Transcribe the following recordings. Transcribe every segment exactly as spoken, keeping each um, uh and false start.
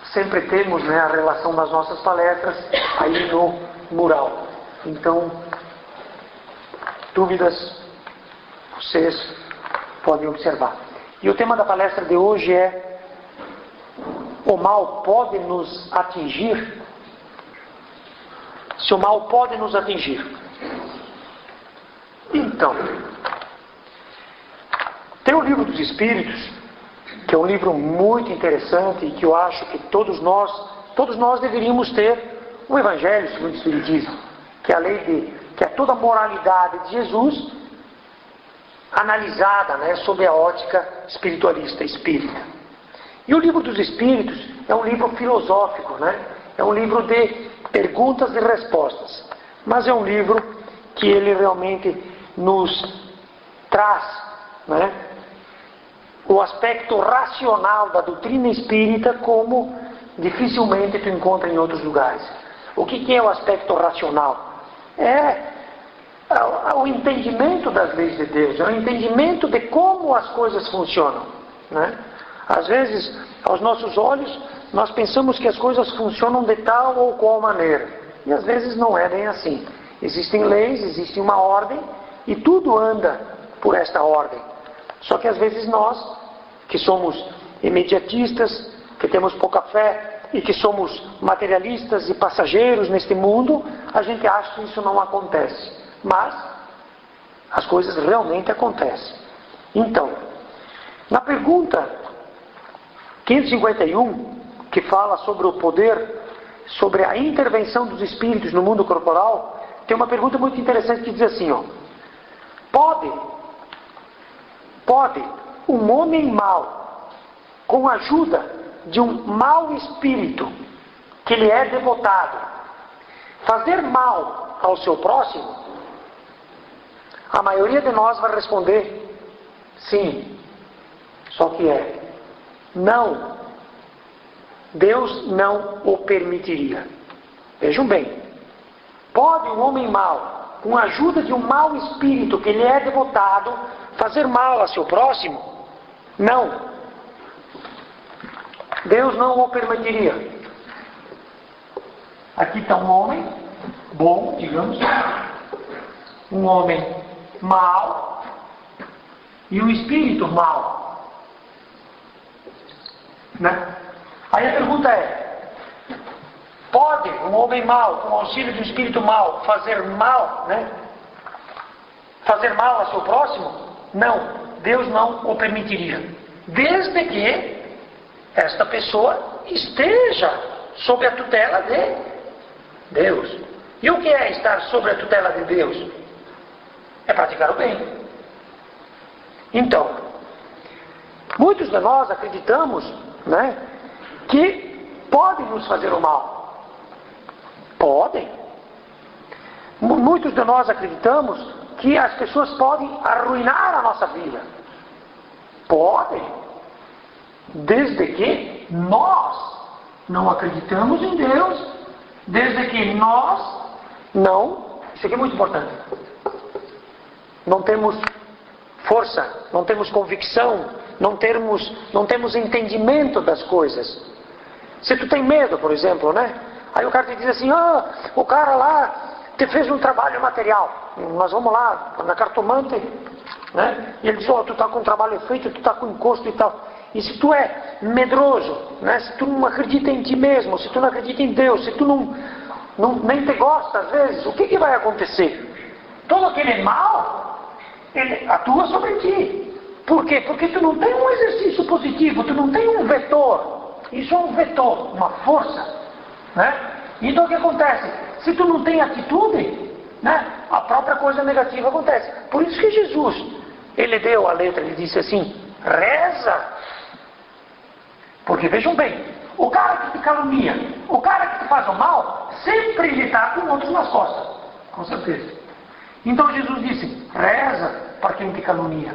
sempre temos, né, a relação das nossas palestras aí no mural. Então, dúvidas, vocês podem observar. E o tema da palestra de hoje é: o mal pode nos atingir? Se o mal pode nos atingir. Então, tem o Livro dos Espíritos, que é um livro muito interessante e que eu acho que todos nós, todos nós deveríamos ter um Evangelho segundo o Espiritismo, que é a lei de, que é toda a moralidade de Jesus analisada, né, sob a ótica espiritualista, espírita. E o Livro dos Espíritos é um livro filosófico, né? É um livro de perguntas e respostas, mas é um livro que ele realmente nos traz, né, o aspecto racional da doutrina espírita como dificilmente tu encontra em outros lugares. O que, que é o aspecto racional? É o entendimento das leis de Deus, é o entendimento de como as coisas funcionam, né? Às vezes, aos nossos olhos, nós pensamos que as coisas funcionam de tal ou qual maneira, e às vezes não é bem assim. Existem leis, existe uma ordem, e tudo anda por esta ordem. Só que às vezes nós, que somos imediatistas, que temos pouca fé e que somos materialistas e passageiros neste mundo, a gente acha que isso não acontece. Mas as coisas realmente acontecem. Então, na pergunta quinhentos e cinquenta e um, que fala sobre o poder, sobre a intervenção dos espíritos no mundo corporal, tem uma pergunta muito interessante que diz assim, ó: Pode, pode um homem mau, com a ajuda de um mau espírito que lhe é devotado, fazer mal ao seu próximo? A maioria de nós vai responder sim. Só que é não. Deus não o permitiria. Vejam bem. Pode um homem mau, com a ajuda de um mau espírito que lhe é devotado, fazer mal a seu próximo? Não. Deus não o permitiria. Aqui está um homem bom, digamos, um homem mau e um espírito mau, né? Aí a pergunta é: pode um homem mau, com o auxílio de um espírito mau, fazer mal, né? Fazer mal a seu próximo? Não, Deus não o permitiria, desde que esta pessoa esteja sob a tutela de Deus. E o que é estar sob a tutela de Deus? É praticar o bem. Então, muitos de nós acreditamos, né, que podem nos fazer o mal. Podem. Muitos de nós acreditamos que as pessoas podem arruinar a nossa vida. Podem. Desde que nós não acreditamos em Deus, desde que nós não, isso aqui é muito importante, não temos força, não temos convicção, não temos, não temos entendimento das coisas. Se tu tem medo, por exemplo, né? Aí o cara te diz assim: ah, o cara lá te fez um trabalho material, nós vamos lá na cartomante, né? E ele diz: ó, oh, tu está com um trabalho feito, tu está com encosto e tal. E se tu é medroso, né? Se tu não acredita em ti mesmo, se tu não acredita em Deus, se tu não, não nem te gosta às vezes, o que, que vai acontecer? Todo aquele mal, ele atua sobre ti. Por quê? Porque tu não tem um exercício positivo, tu não tem um vetor. Isso é um vetor, uma força, né? Então o que acontece? Se tu não tem atitude, né, a própria coisa negativa acontece. Por isso que Jesus, ele deu a letra, ele disse assim: reza. Porque vejam bem, o cara que te calunia, o cara que te faz o mal, sempre ele está com outros nas costas, com certeza. Então Jesus disse: reza para quem te calunia,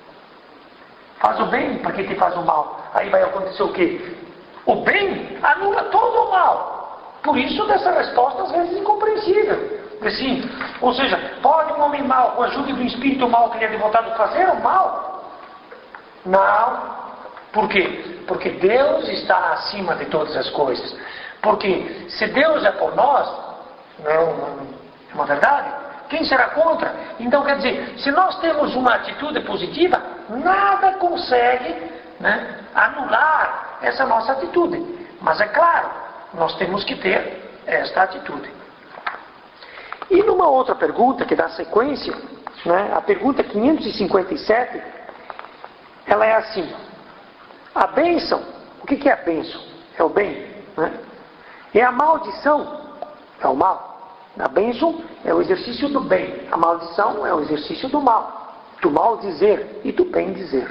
faz o bem para quem te faz o mal. Aí vai acontecer o quê? O bem anula todo o mal. Por isso dessa resposta às vezes incompreensível. Assim, ou seja, pode um homem mau, com a ajuda de um espírito mau que lhe é devotado, fazer o mal? Não. Por quê? Porque Deus está acima de todas as coisas. Porque se Deus é por nós, não, não é uma verdade, quem será contra? Então quer dizer, se nós temos uma atitude positiva, nada consegue, né, anular essa nossa atitude. Mas é claro, nós temos que ter esta atitude. E numa outra pergunta que dá sequência, né, a pergunta quinhentos e cinquenta e sete, ela é assim: a bênção, o que é a bênção? É o bem, né? E a maldição é o mal. A bênção é o exercício do bem, a maldição é o exercício do mal, do mal dizer e do bem dizer.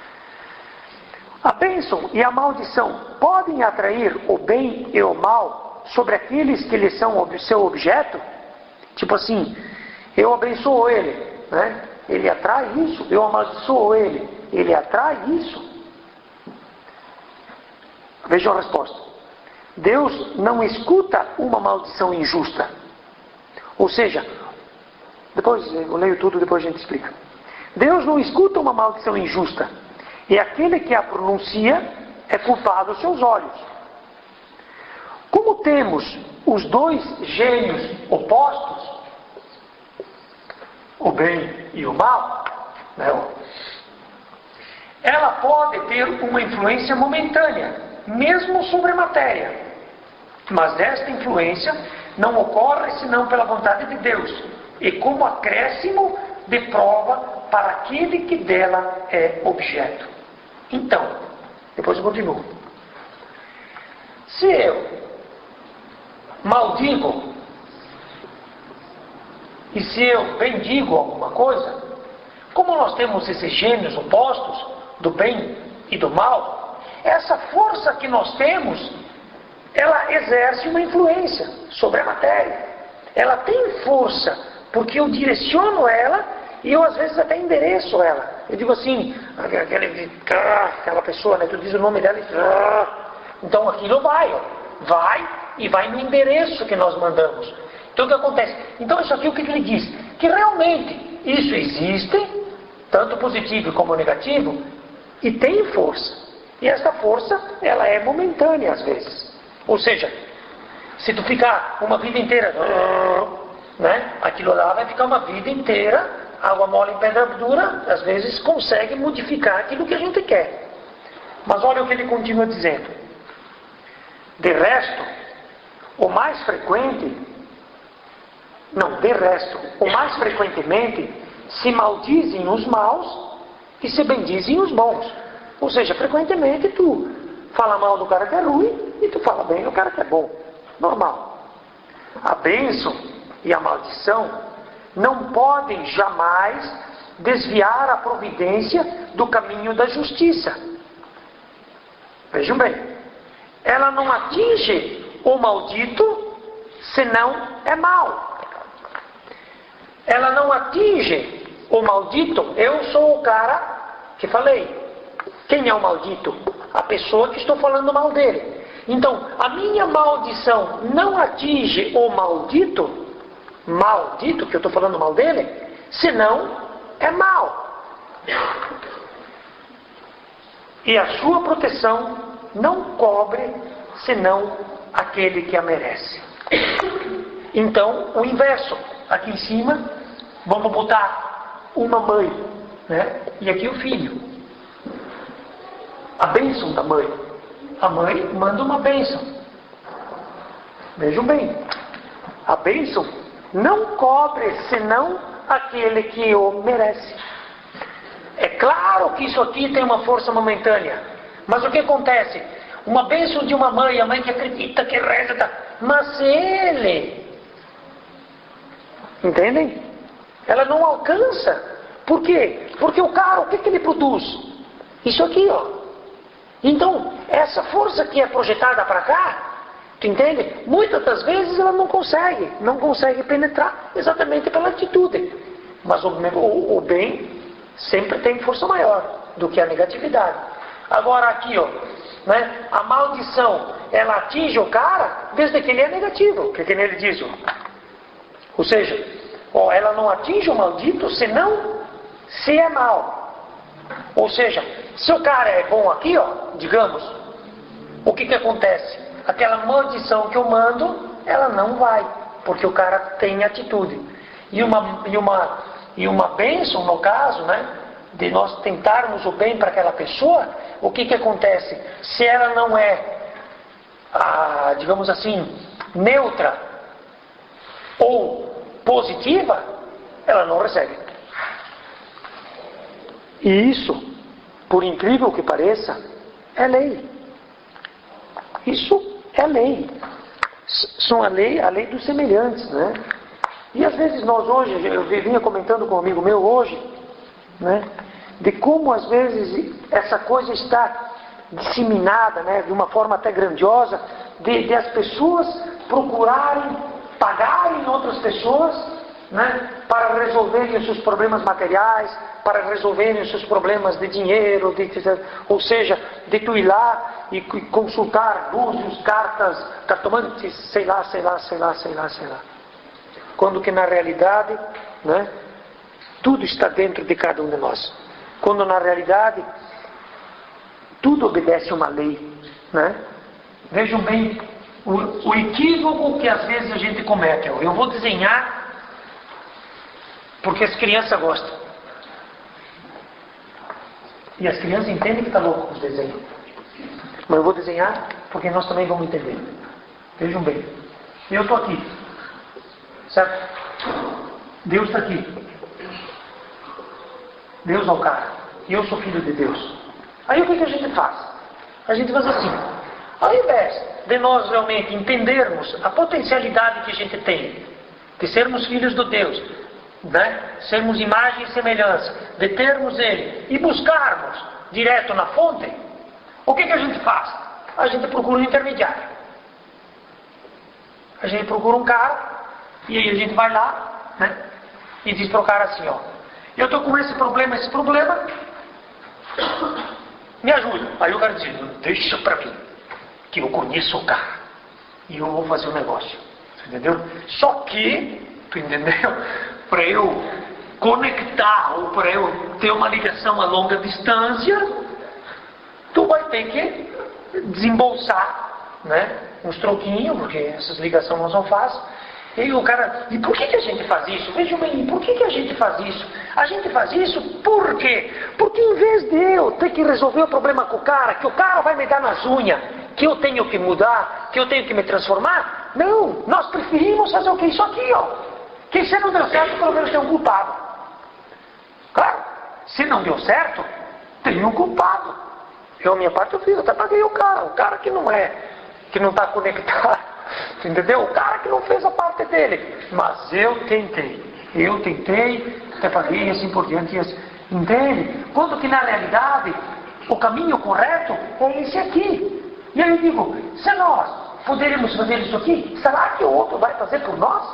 A bênção e a maldição podem atrair o bem e o mal sobre aqueles que lhes são seu objeto? Tipo assim, eu abençoo ele, né? Ele atrai isso, eu amaldiçoo ele, ele atrai isso. Veja a resposta. Deus não escuta uma maldição injusta. Ou seja, depois eu leio tudo, depois a gente explica. Deus não escuta uma maldição injusta. E aquele que a pronuncia é culpado aos seus olhos. Como temos os dois gênios opostos, o bem e o mal, né? Ela pode ter uma influência momentânea, mesmo sobre a matéria. Mas esta influência não ocorre senão pela vontade de Deus, e como acréscimo de prova para aquele que dela é objeto. Então, depois eu continuo. Se eu maldigo, e se eu bendigo alguma coisa, como nós temos esses gênios opostos, do bem e do mal, essa força que nós temos, ela exerce uma influência sobre a matéria. Ela tem força, porque eu direciono ela e eu às vezes até endereço ela. Eu digo assim, aquele, aquela pessoa, né, tu diz o nome dela e então aquilo vai, ó, vai e vai no endereço que nós mandamos. Então o que acontece? Então isso aqui o que ele diz? Que realmente isso existe, tanto positivo como negativo, e tem força. E esta força, ela é momentânea às vezes. Ou seja, se tu ficar uma vida inteira, né, aquilo lá vai ficar uma vida inteira, água mole em pedra dura, às vezes consegue modificar aquilo que a gente quer. Mas olha o que ele continua dizendo. De resto, o mais frequente, não, de resto, o mais frequentemente se maldizem os maus e se bendizem os bons. Ou seja, frequentemente tu fala mal do cara que é ruim e tu fala bem do cara que é bom. Normal. A bênção e a maldição não podem jamais desviar a providência do caminho da justiça. Vejam bem, ela não atinge o maldito senão é mal. Ela não atinge o maldito, eu sou o cara que falei. Quem é o maldito? A pessoa que estou falando mal dele. Então, a minha maldição não atinge o maldito, maldito, que eu estou falando mal dele, senão é mal. E a sua proteção não cobre, senão aquele que a merece. Então, o inverso. Aqui em cima, vamos botar uma mãe, né? E aqui o filho. A bênção da mãe. A mãe manda uma bênção. Vejam bem. A bênção não cobre senão aquele que o merece. É claro que isso aqui tem uma força momentânea. Mas o que acontece? Uma bênção de uma mãe, a mãe que acredita, que reza, tá? Mas ele... Entendem? Ela não alcança. Por quê? Porque o cara, o que, que ele produz? Isso aqui, ó. Então, essa força que é projetada para cá, tu entende? Muitas das vezes ela não consegue, não consegue penetrar exatamente pela atitude. Mas o, o, o bem sempre tem força maior do que a negatividade. Agora aqui, ó, né, a maldição, ela atinge o cara desde que ele é negativo, que, que ele diz, ó. Ou seja, ó, ela não atinge o maldito senão se é mal. Ou seja, Se o cara é bom aqui, ó, digamos, o que que acontece? Aquela maldição que eu mando, ela não vai, porque o cara tem atitude. E uma, e uma, e uma bênção, no caso, né, de nós tentarmos o bem para aquela pessoa, o que que acontece? Se ela não é, ah, digamos assim, neutra ou positiva, ela não recebe. E isso, por incrível que pareça, é lei. Isso é lei. São a lei, a lei dos semelhantes, né? E às vezes nós hoje, eu vinha comentando com um amigo meu hoje, né? De como às vezes essa coisa está disseminada, né? De uma forma até grandiosa, de, de as pessoas procurarem, pagarem outras pessoas, né? Para resolverem os seus problemas materiais, para resolverem os seus problemas de dinheiro, de, ou seja, de tu ir lá e consultar búzios, cartas, cartomantes, sei lá, sei lá, sei lá, sei lá, sei lá. Quando que na realidade, né, tudo está dentro de cada um de nós. Quando na realidade, tudo obedece a uma lei, né? Vejam bem o, o equívoco que às vezes a gente comete. Eu vou desenhar porque as crianças gostam. E as crianças entendem que está louco com os desenhos. Mas eu vou desenhar porque nós também vamos entender. Vejam bem. Eu estou aqui. Certo? Deus está aqui. Deus é o cara. E eu sou filho de Deus. Aí o que, que a gente faz? A gente faz assim. Ao invés de nós realmente entendermos a potencialidade que a gente tem de sermos filhos de Deus, né? Sermos imagem e semelhança, de termos Ele e buscarmos direto na fonte, o que, que a gente faz? A gente procura um intermediário. A gente procura um cara e aí a gente vai lá, né? E diz para o cara assim, ó, eu estou com esse problema, esse problema, me ajuda. Aí o cara diz, deixa para mim, que eu conheço o cara e eu vou fazer o um negócio. Entendeu? Só que, tu entendeu? Para eu conectar ou para eu ter uma ligação a longa distância, tu vai ter que desembolsar, né, uns troquinhos, porque essas ligações não são fáceis. E o cara, e por que, que a gente faz isso? Vejam bem, por que, que a gente faz isso? A gente faz isso por quê? Porque em vez de eu ter que resolver o problema com o cara, que o cara vai me dar nas unhas, que eu tenho que mudar, que eu tenho que me transformar, não, nós preferimos fazer o que? Isso aqui, ó. Que se não deu certo, pelo menos tem um culpado. Claro, se não deu certo, tem um culpado. Eu, a minha parte, eu fiz, eu até paguei o cara, o cara que não é, que não está conectado. Entendeu? O cara que não fez a parte dele. Mas eu tentei. Eu tentei, até paguei assim por diante. Assim. Entende? Quando que na realidade o caminho correto é esse aqui. E aí eu digo, se nós poderíamos fazer isso aqui, será que o outro vai fazer por nós?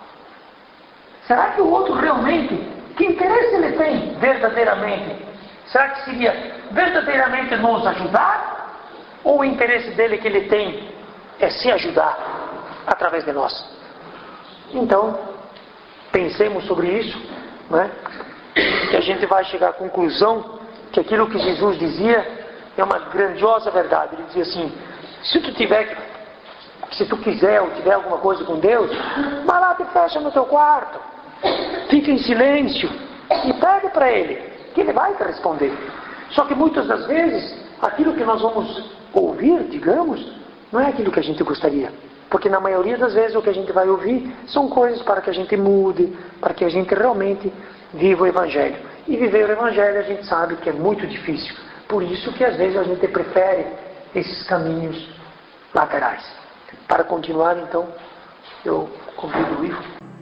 Será que o outro realmente, que interesse ele tem verdadeiramente? Será que seria verdadeiramente nos ajudar? Ou o interesse dele que ele tem é se ajudar através de nós? Então, pensemos sobre isso, né? Que a gente vai chegar à conclusão que aquilo que Jesus dizia é uma grandiosa verdade. Ele dizia assim, se tu tiver que, se tu quiser ou tiver alguma coisa com Deus, vai lá, te fecha no teu quarto, fica em silêncio e pede para Ele, que Ele vai te responder. Só que muitas das vezes, aquilo que nós vamos ouvir, digamos, não é aquilo que a gente gostaria. Porque na maioria das vezes o que a gente vai ouvir são coisas para que a gente mude, para que a gente realmente viva o Evangelho. E viver o Evangelho a gente sabe que é muito difícil. Por isso que às vezes a gente prefere esses caminhos laterais. Para continuar então, eu convido o Ivo.